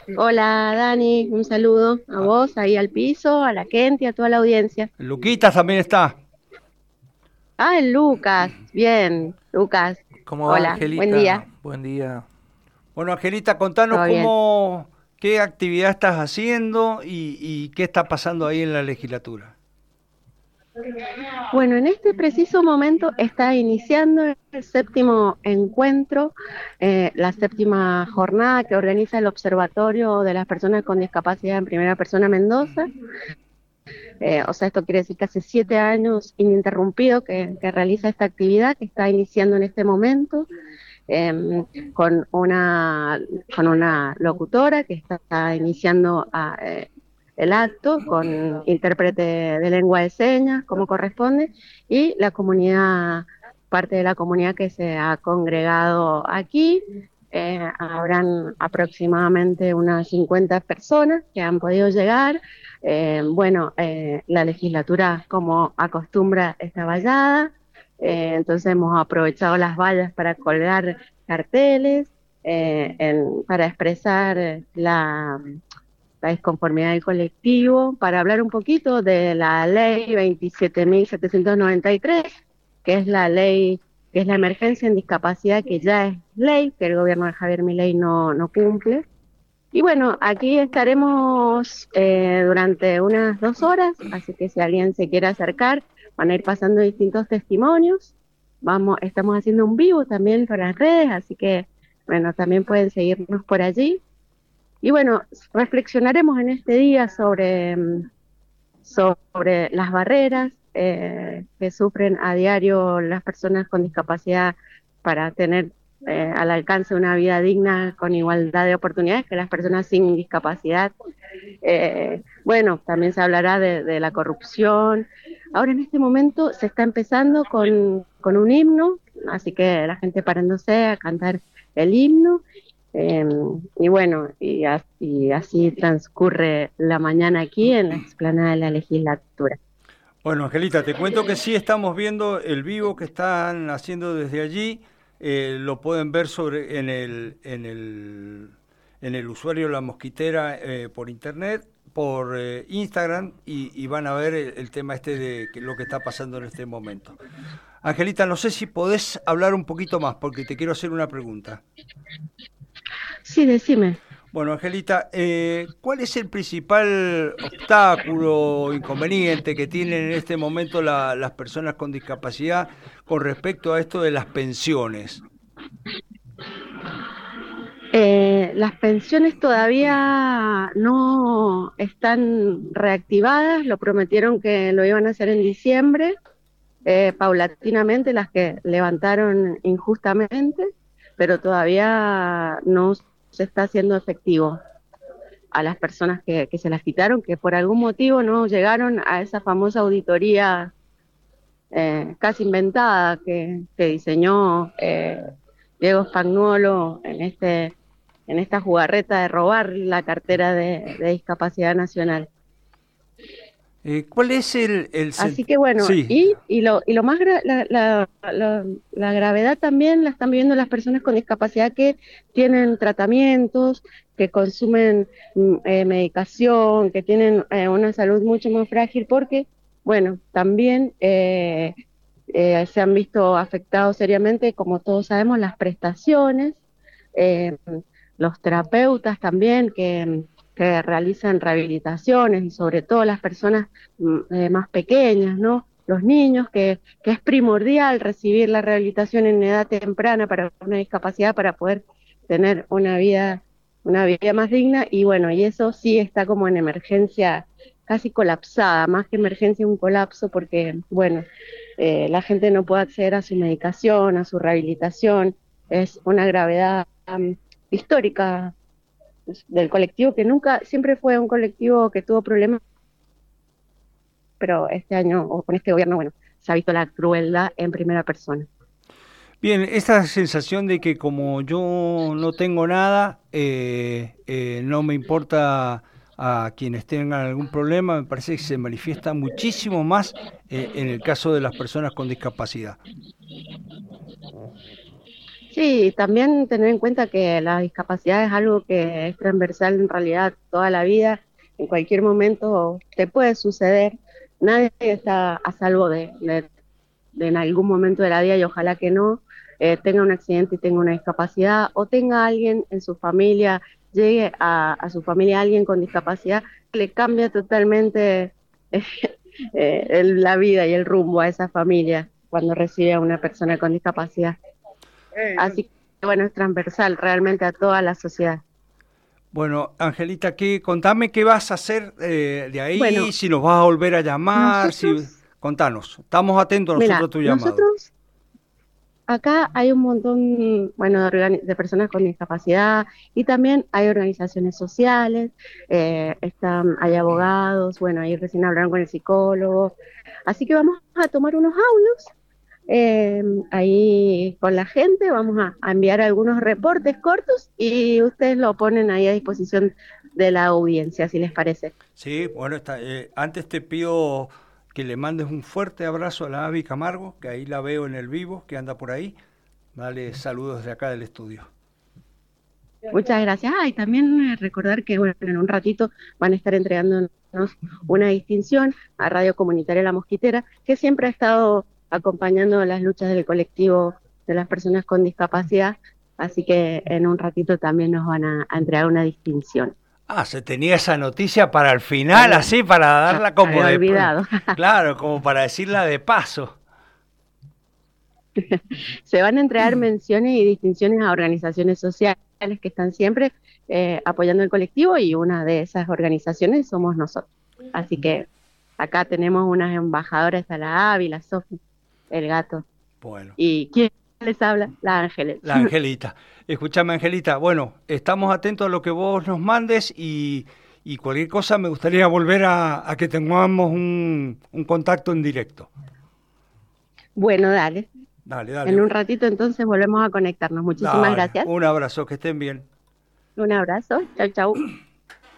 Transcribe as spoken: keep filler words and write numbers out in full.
Hola Dani, un saludo a Ah, vos, ahí al piso, a la gente, a toda la audiencia. Luquitas también está. Ah, el Lucas, bien, Lucas, ¿Cómo va, hola, buen Angelita? día, Buen día. Bueno, Angelita, contanos todo bien. cómo, qué actividad estás haciendo y, y qué está pasando ahí en la legislatura. Bueno, en este preciso momento está iniciando el séptimo encuentro, eh, la séptima jornada que organiza el Observatorio de las Personas con Discapacidad en Primera Persona Mendoza. Eh, o sea, esto quiere decir que hace siete años ininterrumpido que, que realiza esta actividad que está iniciando en este momento. eh, con una, con una locutora que está iniciando a, eh, el acto, con intérprete de lengua de señas, como corresponde, y la comunidad, parte de la comunidad que se ha congregado aquí. Eh, habrán aproximadamente unas cincuenta personas que han podido llegar. Eh, bueno, eh, la legislatura, como acostumbra, está vallada. Eh, entonces hemos aprovechado las vallas para colgar carteles, eh, en- para expresar la, la disconformidad del colectivo, para hablar un poquito de la ley veintisiete mil setecientos noventa y tres, que es la ley, que es la emergencia en discapacidad, que ya es ley, que el gobierno de Javier Milei no, no cumple. Y bueno, aquí estaremos eh, durante unas dos horas, así que si alguien se quiere acercar, van a ir pasando distintos testimonios. Vamos, estamos haciendo un vivo también por las redes, así que bueno, también pueden seguirnos por allí. Y bueno, reflexionaremos en este día sobre, mm, sobre las barreras eh, que sufren a diario las personas con discapacidad para tener eh, al alcance una vida digna con igualdad de oportunidades que las personas sin discapacidad. Eh, bueno, también se hablará de, de, la corrupción. Ahora en este momento se está empezando con, con un himno, así que la gente parándose a cantar el himno. Eh, y bueno, y, as, y así transcurre la mañana aquí en la explanada de la legislatura. Bueno, Angelita, te cuento que sí estamos viendo el vivo que están haciendo desde allí. Eh, lo pueden ver sobre en el en el en el usuario La Mosquitera eh, por internet, por eh, Instagram y, y van a ver el, el tema este de que- lo que está pasando en este momento. Angelita, no sé si podés hablar un poquito más porque te quiero hacer una pregunta. Sí, decime. Bueno, Angelita, eh, ¿cuál es el principal obstáculo o inconveniente que tienen en este momento la- las personas con discapacidad con respecto a esto de las pensiones? Eh, las pensiones todavía no están reactivadas, lo prometieron que lo iban a hacer en diciembre, eh, paulatinamente las que levantaron injustamente, pero todavía no se está haciendo efectivo a las personas que, que se las quitaron, que por algún motivo no llegaron a esa famosa auditoría eh, casi inventada que, que diseñó eh, Diego Spagnuolo en este en esta jugarreta de robar la cartera de, de discapacidad nacional. Eh, ¿cuál es el, el Así sent- que bueno, Sí, y, y, lo, y lo más gra la, la, la, la gravedad también la están viviendo las personas con discapacidad que tienen tratamientos, que consumen mm, eh, medicación, que tienen eh, una salud mucho más frágil, porque, bueno, también eh, eh, se han visto afectados seriamente, como todos sabemos, las prestaciones, eh, los terapeutas también que, que realizan rehabilitaciones y sobre todo las personas mm, eh, más pequeñas, ¿no? Los niños, que, que es primordial recibir la rehabilitación en edad temprana para una discapacidad para poder tener una vida, una vida más digna, y bueno, y eso sí está como en emergencia casi colapsada, más que emergencia un colapso, porque bueno, eh, la gente no puede acceder a su medicación, a su rehabilitación, es una gravedad um, histórica del colectivo que nunca, siempre fue un colectivo que tuvo problemas, pero este año o con este gobierno, bueno, se ha visto la crueldad en primera persona. bien, esta sensación de que como yo no tengo nada, eh, eh, no me importa a quienes tengan algún problema, me parece que se manifiesta muchísimo más eh, en el caso de las personas con discapacidad. Sí, también tener en cuenta que la discapacidad es algo que es transversal en realidad toda la vida, en cualquier momento te puede suceder, nadie está a salvo de, de- de en algún momento de la vida y ojalá que no, eh, tenga un accidente y tenga una discapacidad o tenga alguien en su familia, llegue a, a su familia alguien con discapacidad, que le cambia totalmente eh, eh, el- la vida y el rumbo a esa familia cuando recibe a una persona con discapacidad. Así que bueno, es transversal realmente a toda la sociedad. Bueno, Angelita, ¿qué, contame qué vas a hacer eh, de ahí, Bueno, si nos vas a volver a llamar, si, nosotros, contanos. Estamos atentos nosotros mira, a tu llamado. nosotros acá hay un montón, bueno, de, organi- de personas con discapacidad y también hay organizaciones sociales, eh, están, hay abogados, bueno, ahí recién hablaron con el psicólogo. Así que vamos a tomar unos audios eh, ahí con la gente, vamos a, a enviar algunos reportes cortos y ustedes lo ponen ahí a disposición de la audiencia, si les parece. Sí, bueno, está, eh, antes te pido que le mandes un fuerte abrazo a la Avi Camargo, que ahí la veo en el vivo, que anda por ahí. Dale saludos de acá del estudio. Muchas gracias. Ah, y también eh, recordar que bueno, en un ratito van a estar entregándonos una distinción a Radio Comunitaria La Mosquitera, que siempre ha estado acompañando las luchas del colectivo de las personas con discapacidad. Así que en un ratito también nos van a, a entregar una distinción. Ah, se tenía esa noticia para el final, Había, así, para darla como había de... olvidado. Claro, como para decirla de paso. Se van a entregar menciones y distinciones a organizaciones sociales que están siempre eh, apoyando el colectivo y una de esas organizaciones somos nosotros. Así que acá tenemos unas embajadoras, a la Avi, la Sofi, el gato. Bueno, ¿Y quién les habla? La Ángeles. la Angelita. Escúchame, Angelita. Bueno, estamos atentos a lo que vos nos mandes y, y cualquier cosa me gustaría volver a, a que tengamos un, un contacto en directo. Bueno, dale. Dale, dale. En un ratito entonces volvemos a conectarnos. Muchísimas Dale. gracias. Un abrazo, que estén bien. Un abrazo. Chau, chau.